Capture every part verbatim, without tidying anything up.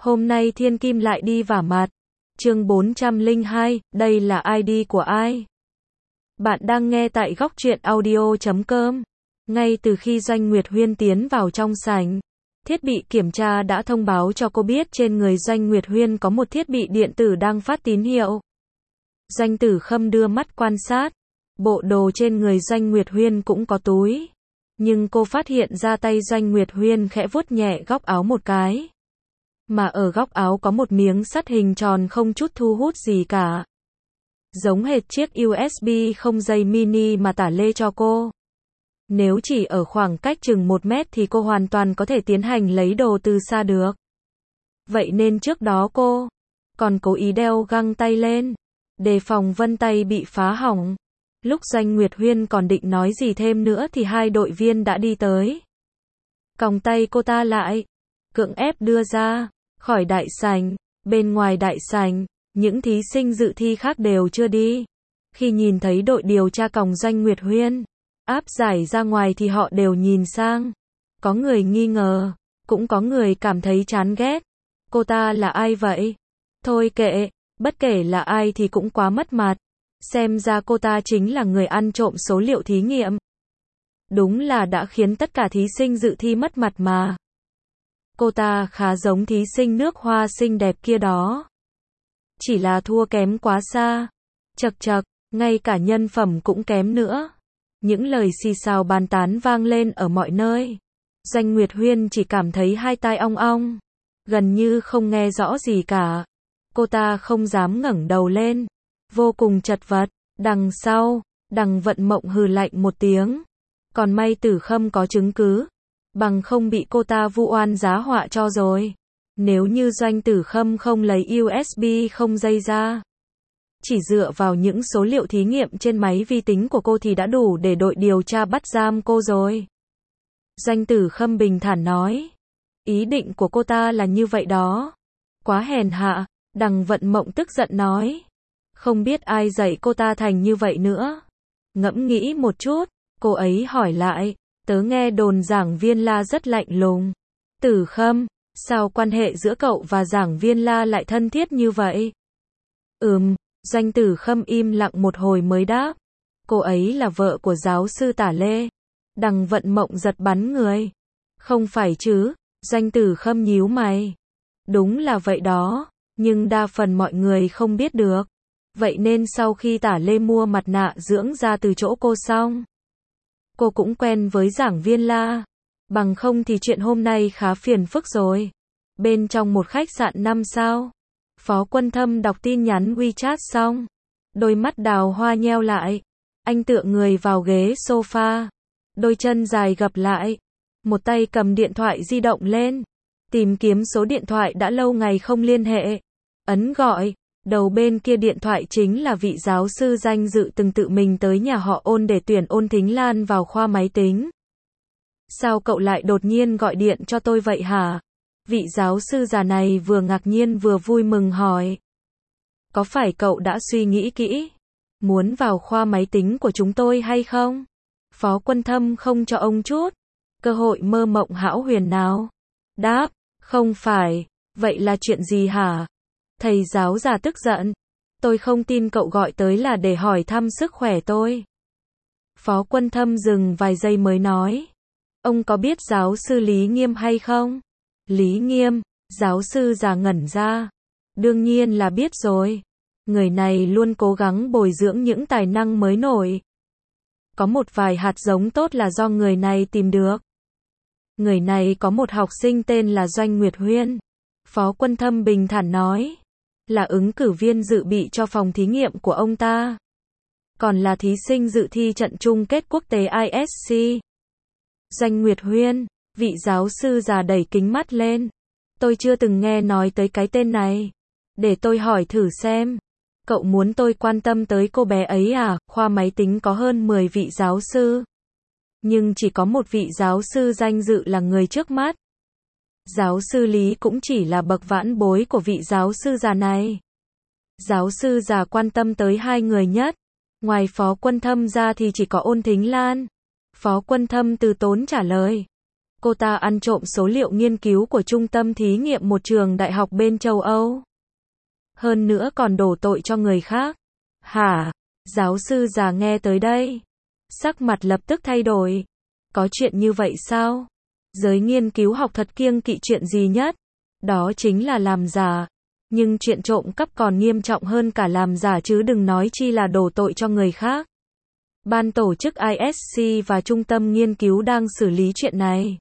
Hôm nay Thiên Kim lại đi vả mặt. Chương bốn trăm lẻ hai, đây là i đê của ai? Bạn đang nghe tại góc truyện audio chấm com. Ngay từ khi Doanh Nguyệt Huyên tiến vào trong sảnh, thiết bị kiểm tra đã thông báo cho cô biết trên người Doanh Nguyệt Huyên có một thiết bị điện tử đang phát tín hiệu. Doanh Tử Khâm đưa mắt quan sát, bộ đồ trên người Doanh Nguyệt Huyên cũng có túi. Nhưng cô phát hiện ra tay Doanh Nguyệt Huyên khẽ vuốt nhẹ góc áo một cái. Mà ở góc áo có một miếng sắt hình tròn không chút thu hút gì cả. Giống hệt chiếc u ét bê không dây mini mà Tả Lê cho cô. Nếu chỉ ở khoảng cách chừng một mét thì cô hoàn toàn có thể tiến hành lấy đồ từ xa được. Vậy nên trước đó cô còn cố ý đeo găng tay lên, đề phòng vân tay bị phá hỏng. Lúc Doanh Nguyệt Huyên còn định nói gì thêm nữa thì hai đội viên đã đi tới. Còng tay cô ta lại, cưỡng ép đưa ra khỏi đại sảnh. Bên ngoài đại sảnh, những thí sinh dự thi khác đều chưa đi. Khi nhìn thấy đội điều tra còng Doanh Nguyệt Huyên áp giải ra ngoài thì họ đều nhìn sang. Có người nghi ngờ, cũng có người cảm thấy chán ghét. Cô ta là ai vậy? Thôi kệ, bất kể là ai thì cũng quá mất mặt. Xem ra cô ta chính là người ăn trộm số liệu thí nghiệm. Đúng là đã khiến tất cả thí sinh dự thi mất mặt mà. Cô ta khá giống thí sinh nước Hoa xinh đẹp kia đó. Chỉ là thua kém quá xa. Chậc chậc, ngay cả nhân phẩm cũng kém nữa. Những lời xì xào bàn tán vang lên ở mọi nơi. Doanh Nguyệt Huyên chỉ cảm thấy hai tai ong ong, gần như không nghe rõ gì cả. Cô ta không dám ngẩng đầu lên, vô cùng chật vật. Đằng sau, Đằng Vận Mộng hừ lạnh một tiếng. Còn may Tử Khâm có chứng cứ, bằng không bị cô ta vu oan giá họa cho rồi. Nếu như Doanh Tử Khâm không lấy u ét bê không dây ra, chỉ dựa vào những số liệu thí nghiệm trên máy vi tính của cô thì đã đủ để đội điều tra bắt giam cô rồi. Doanh Tử Khâm bình thản nói. Ý định của cô ta là như vậy đó. Quá hèn hạ. Đằng Vận Mộng tức giận nói. Không biết ai dạy cô ta thành như vậy nữa. Ngẫm nghĩ một chút, cô ấy hỏi lại. Tớ nghe đồn giảng viên La rất lạnh lùng. Tử Khâm, sao quan hệ giữa cậu và giảng viên La lại thân thiết như vậy? Ừm, Doanh Tử Khâm im lặng một hồi mới đáp. Cô ấy là vợ của giáo sư Tả Lê. Đằng Vận Mộng giật bắn người. Không phải chứ? Doanh Tử Khâm nhíu mày. Đúng là vậy đó, nhưng đa phần mọi người không biết được. Vậy nên sau khi Tả Lê mua mặt nạ dưỡng da từ chỗ cô xong, cô cũng quen với giảng viên La. Bằng không thì chuyện hôm nay khá phiền phức rồi. Bên trong một khách sạn năm sao, Phó Quân Thâm đọc tin nhắn WeChat xong, đôi mắt đào hoa nheo lại. Anh tựa người vào ghế sofa, đôi chân dài gập lại, một tay cầm điện thoại di động lên, tìm kiếm số điện thoại đã lâu ngày không liên hệ. Ấn gọi, đầu bên kia điện thoại chính là vị giáo sư danh dự từng tự mình tới nhà họ Ôn để tuyển Ôn Thính Lan vào khoa máy tính. Sao cậu lại đột nhiên gọi điện cho tôi vậy hả? Vị giáo sư già này vừa ngạc nhiên vừa vui mừng hỏi. Có phải cậu đã suy nghĩ kỹ, muốn vào khoa máy tính của chúng tôi hay không? Phó Quân Thâm không cho ông chút cơ hội mơ mộng hão huyền nào. Đáp, không phải. Vậy là chuyện gì hả? Thầy giáo già tức giận. Tôi không tin cậu gọi tới là để hỏi thăm sức khỏe tôi. Phó Quân Thâm dừng vài giây mới nói. Ông có biết giáo sư Lý Nghiêm hay không? Lý Nghiêm, giáo sư già ngẩn ra. Đương nhiên là biết rồi. Người này luôn cố gắng bồi dưỡng những tài năng mới nổi. Có một vài hạt giống tốt là do người này tìm được. Người này có một học sinh tên là Doanh Nguyệt Huyên. Phó Quân Thâm bình thản nói. Là ứng cử viên dự bị cho phòng thí nghiệm của ông ta. Còn là thí sinh dự thi trận chung kết quốc tế i ét xê. Doanh Nguyệt Huyên, vị giáo sư già đẩy kính mắt lên. Tôi chưa từng nghe nói tới cái tên này. Để tôi hỏi thử xem. Cậu muốn tôi quan tâm tới cô bé ấy à? Khoa máy tính có hơn mười vị giáo sư. Nhưng chỉ có một vị giáo sư danh dự là người trước mắt. Giáo sư Lý cũng chỉ là bậc vãn bối của vị giáo sư già này. Giáo sư già quan tâm tới hai người nhất. Ngoài Phó Quân Thâm ra thì chỉ có Ôn Thính Lan. Phó Quân Thâm từ tốn trả lời. Cô ta ăn trộm số liệu nghiên cứu của trung tâm thí nghiệm một trường đại học bên châu Âu. Hơn nữa còn đổ tội cho người khác. Hả? Giáo sư già nghe tới đây. Sắc mặt lập tức thay đổi. Có chuyện như vậy sao? Giới nghiên cứu học thật kiêng kỵ chuyện gì nhất? Đó chính là làm giả. Nhưng chuyện trộm cắp còn nghiêm trọng hơn cả làm giả chứ đừng nói chi là đổ tội cho người khác. Ban tổ chức i ét xê và trung tâm nghiên cứu đang xử lý chuyện này.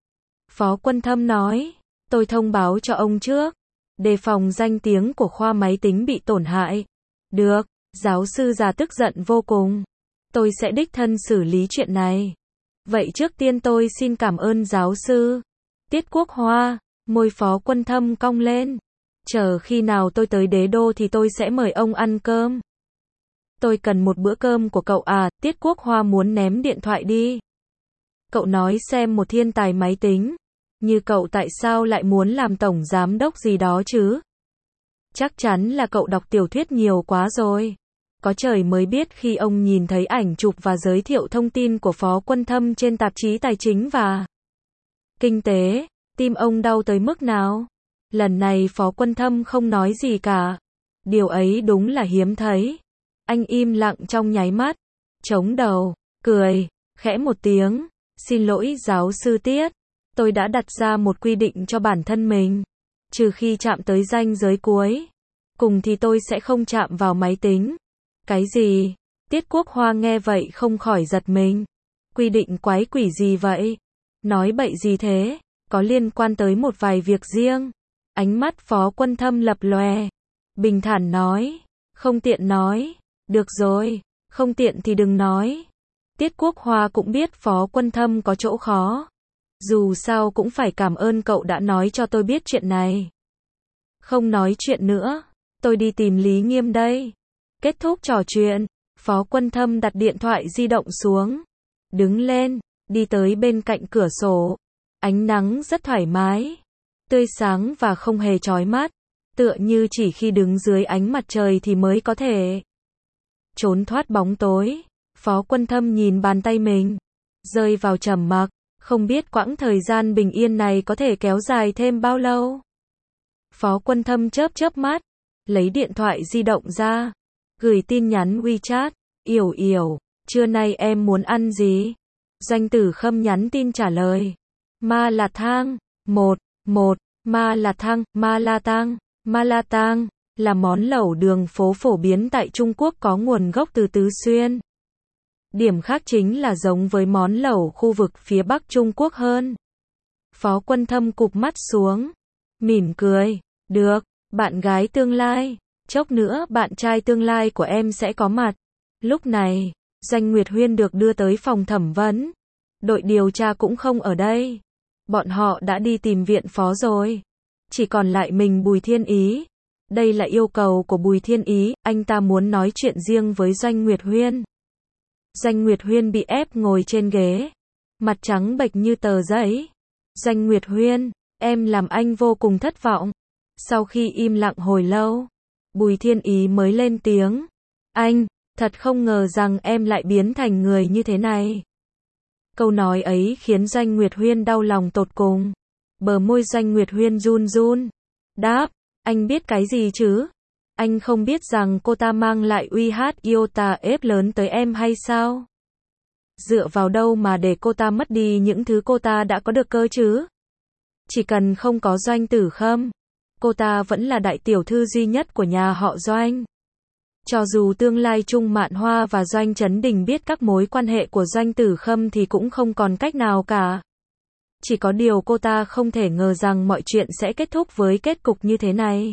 Phó Quân Thâm nói, tôi thông báo cho ông trước, đề phòng danh tiếng của khoa máy tính bị tổn hại. Được, giáo sư già tức giận vô cùng. Tôi sẽ đích thân xử lý chuyện này. Vậy trước tiên tôi xin cảm ơn giáo sư. Tiết Quốc Hoa, môi Phó Quân Thâm cong lên. Chờ khi nào tôi tới đế đô thì tôi sẽ mời ông ăn cơm. Tôi cần một bữa cơm của cậu à, Tiết Quốc Hoa muốn ném điện thoại đi. Cậu nói xem một thiên tài máy tính như cậu tại sao lại muốn làm tổng giám đốc gì đó chứ? Chắc chắn là cậu đọc tiểu thuyết nhiều quá rồi. Có trời mới biết khi ông nhìn thấy ảnh chụp và giới thiệu thông tin của Phó Quân Thâm trên tạp chí Tài chính và Kinh tế, tim ông đau tới mức nào. Lần này Phó Quân Thâm không nói gì cả. Điều ấy đúng là hiếm thấy. Anh im lặng trong nháy mắt, chống đầu, cười, khẽ một tiếng. Xin lỗi giáo sư Tiết. Tôi đã đặt ra một quy định cho bản thân mình. Trừ khi chạm tới ranh giới cuối cùng thì tôi sẽ không chạm vào máy tính. Cái gì? Tiết Quốc Hoa nghe vậy không khỏi giật mình. Quy định quái quỷ gì vậy? Nói bậy gì thế? Có liên quan tới một vài việc riêng. Ánh mắt Phó Quân Thâm lập lòe. Bình thản nói. Không tiện nói. Được rồi. Không tiện thì đừng nói. Tiết Quốc Hoa cũng biết Phó Quân Thâm có chỗ khó. Dù sao cũng phải cảm ơn cậu đã nói cho tôi biết chuyện này. Không nói chuyện nữa. Tôi đi tìm Lý Nghiêm đây. Kết thúc trò chuyện, Phó Quân Thâm đặt điện thoại di động xuống. Đứng lên, đi tới bên cạnh cửa sổ. Ánh nắng rất thoải mái, tươi sáng và không hề chói mắt. Tựa như chỉ khi đứng dưới ánh mặt trời thì mới có thể trốn thoát bóng tối. Phó Quân Thâm nhìn bàn tay mình, rơi vào trầm mặc. Không biết quãng thời gian bình yên này có thể kéo dài thêm bao lâu. Phó Quân Thâm chớp chớp mắt, lấy điện thoại di động ra, gửi tin nhắn WeChat. Yểu yểu, trưa nay em muốn ăn gì? Doanh Tử Khâm nhắn tin trả lời. Ma La Thang. Một, một, Ma La Thang, Ma La Tang. Ma La Tang là món lẩu đường phố phổ biến tại Trung Quốc có nguồn gốc từ Tứ Xuyên. Điểm khác chính là giống với món lẩu khu vực phía Bắc Trung Quốc hơn. Phó Quân Thâm cụp mắt xuống, mỉm cười. Được, bạn gái tương lai. Chốc nữa bạn trai tương lai của em sẽ có mặt. Lúc này, Doanh Nguyệt Huyên được đưa tới phòng thẩm vấn. Đội điều tra cũng không ở đây. Bọn họ đã đi tìm viện phó rồi. Chỉ còn lại mình Bùi Thiên Ý. Đây là yêu cầu của Bùi Thiên Ý, anh ta muốn nói chuyện riêng với Doanh Nguyệt Huyên. Doanh Nguyệt Huyên bị ép ngồi trên ghế, mặt trắng bệch như tờ giấy. Doanh Nguyệt Huyên, em làm anh vô cùng thất vọng. Sau khi im lặng hồi lâu, Bùi Thiên Ý mới lên tiếng. Anh, thật không ngờ rằng em lại biến thành người như thế này. Câu nói ấy khiến Doanh Nguyệt Huyên đau lòng tột cùng. Bờ môi Doanh Nguyệt Huyên run run. Đáp, anh biết cái gì chứ? Anh không biết rằng cô ta mang lại uy hát iota ép lớn tới em hay sao? Dựa vào đâu mà để cô ta mất đi những thứ cô ta đã có được cơ chứ? Chỉ cần không có Doanh Tử Khâm, cô ta vẫn là đại tiểu thư duy nhất của nhà họ Doanh. Cho dù tương lai Trung Mạn Hoa và Doanh Chấn Đình biết các mối quan hệ của Doanh Tử Khâm thì cũng không còn cách nào cả. Chỉ có điều cô ta không thể ngờ rằng mọi chuyện sẽ kết thúc với kết cục như thế này.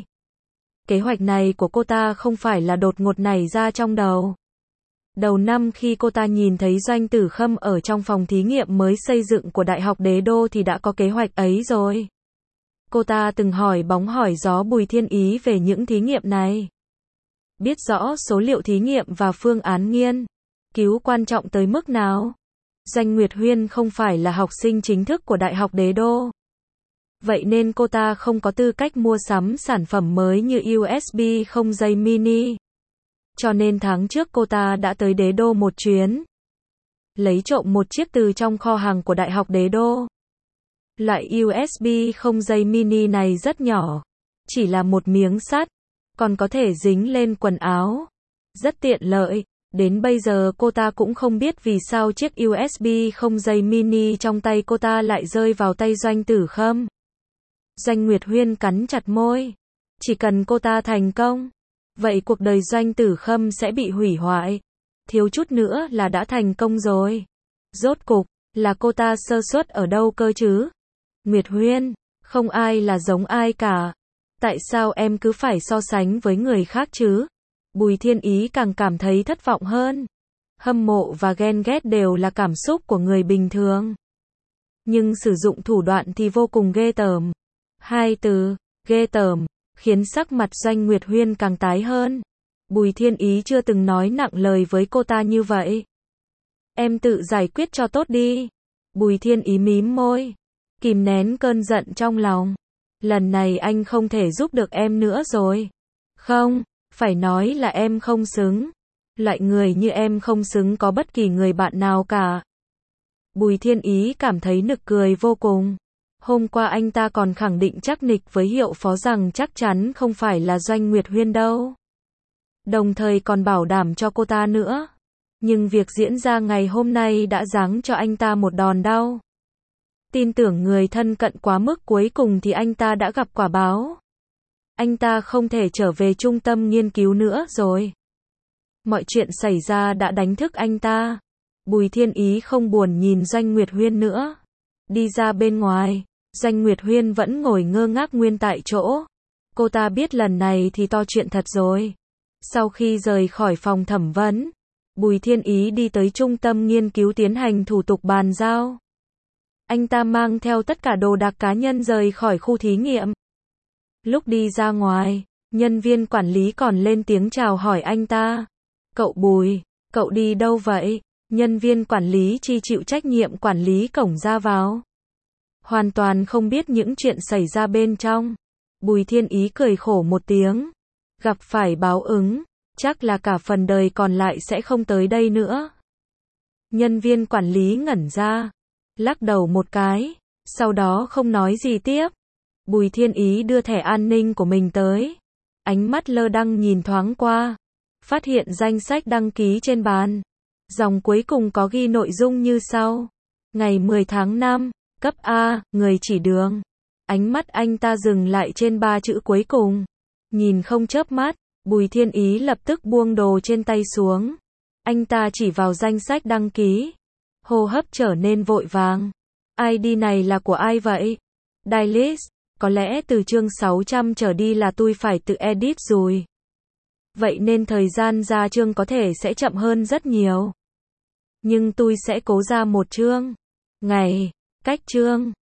Kế hoạch này của cô ta không phải là đột ngột nảy ra trong đầu. Đầu năm khi cô ta nhìn thấy Doanh Tử Khâm ở trong phòng thí nghiệm mới xây dựng của Đại học Đế Đô thì đã có kế hoạch ấy rồi. Cô ta từng hỏi bóng hỏi gió Bùi Thiên Ý về những thí nghiệm này. Biết rõ số liệu thí nghiệm và phương án nghiên cứu quan trọng tới mức nào. Doanh Nguyệt Huyên không phải là học sinh chính thức của Đại học Đế Đô. Vậy nên cô ta không có tư cách mua sắm sản phẩm mới như u ét bê không dây mini. Cho nên tháng trước cô ta đã tới Đế Đô một chuyến. Lấy trộm một chiếc từ trong kho hàng của Đại học Đế Đô. Loại u ét bê không dây mini này rất nhỏ, chỉ là một miếng sắt, còn có thể dính lên quần áo. Rất tiện lợi. Đến bây giờ cô ta cũng không biết vì sao chiếc u ét bê không dây mini trong tay cô ta lại rơi vào tay Doanh Tử Khâm. Doanh Nguyệt Huyên cắn chặt môi. Chỉ cần cô ta thành công, vậy cuộc đời Doanh Tử Khâm sẽ bị hủy hoại. Thiếu chút nữa là đã thành công rồi. Rốt cục, là cô ta sơ suất ở đâu cơ chứ? Nguyệt Huyên, không ai là giống ai cả. Tại sao em cứ phải so sánh với người khác chứ? Bùi Thiên Ý càng cảm thấy thất vọng hơn. Hâm mộ và ghen ghét đều là cảm xúc của người bình thường. Nhưng sử dụng thủ đoạn thì vô cùng ghê tởm. Hai từ, ghê tởm, khiến sắc mặt Doanh Nguyệt Huyên càng tái hơn. Bùi Thiên Ý chưa từng nói nặng lời với cô ta như vậy. Em tự giải quyết cho tốt đi. Bùi Thiên Ý mím môi, kìm nén cơn giận trong lòng. Lần này anh không thể giúp được em nữa rồi. Không, phải nói là em không xứng. Loại người như em không xứng có bất kỳ người bạn nào cả. Bùi Thiên Ý cảm thấy nực cười vô cùng. Hôm qua anh ta còn khẳng định chắc nịch với Hiệu Phó rằng chắc chắn không phải là Doanh Nguyệt Huyên đâu. Đồng thời còn bảo đảm cho cô ta nữa. Nhưng việc diễn ra ngày hôm nay đã giáng cho anh ta một đòn đau. Tin tưởng người thân cận quá mức, cuối cùng thì anh ta đã gặp quả báo. Anh ta không thể trở về trung tâm nghiên cứu nữa rồi. Mọi chuyện xảy ra đã đánh thức anh ta. Bùi Thiên Ý không buồn nhìn Doanh Nguyệt Huyên nữa. Đi ra bên ngoài, Doanh Nguyệt Huyên vẫn ngồi ngơ ngác nguyên tại chỗ. Cô ta biết lần này thì to chuyện thật rồi. Sau khi rời khỏi phòng thẩm vấn, Bùi Thiên Ý đi tới trung tâm nghiên cứu tiến hành thủ tục bàn giao. Anh ta mang theo tất cả đồ đạc cá nhân rời khỏi khu thí nghiệm. Lúc đi ra ngoài, nhân viên quản lý còn lên tiếng chào hỏi anh ta. Cậu Bùi, cậu đi đâu vậy? Nhân viên quản lý chi chịu trách nhiệm quản lý cổng ra vào. Hoàn toàn không biết những chuyện xảy ra bên trong. Bùi Thiên Ý cười khổ một tiếng. Gặp phải báo ứng, chắc là cả phần đời còn lại sẽ không tới đây nữa. Nhân viên quản lý ngẩn ra, lắc đầu một cái, sau đó không nói gì tiếp. Bùi Thiên Ý đưa thẻ an ninh của mình tới. Ánh mắt lơ đãng nhìn thoáng qua, phát hiện danh sách đăng ký trên bàn. Dòng cuối cùng có ghi nội dung như sau. Ngày mười tháng năm, cấp A, người chỉ đường. Ánh mắt anh ta dừng lại trên ba chữ cuối cùng. Nhìn không chớp mắt, Bùi Thiên Ý lập tức buông đồ trên tay xuống. Anh ta chỉ vào danh sách đăng ký. Hô hấp trở nên vội vàng. i đê này là của ai vậy? Dailist, có lẽ từ chương sáu trăm trở đi là tôi phải tự edit rồi. Vậy nên thời gian ra chương có thể sẽ chậm hơn rất nhiều. Nhưng tôi sẽ cố ra một chương. Ngày, cách chương.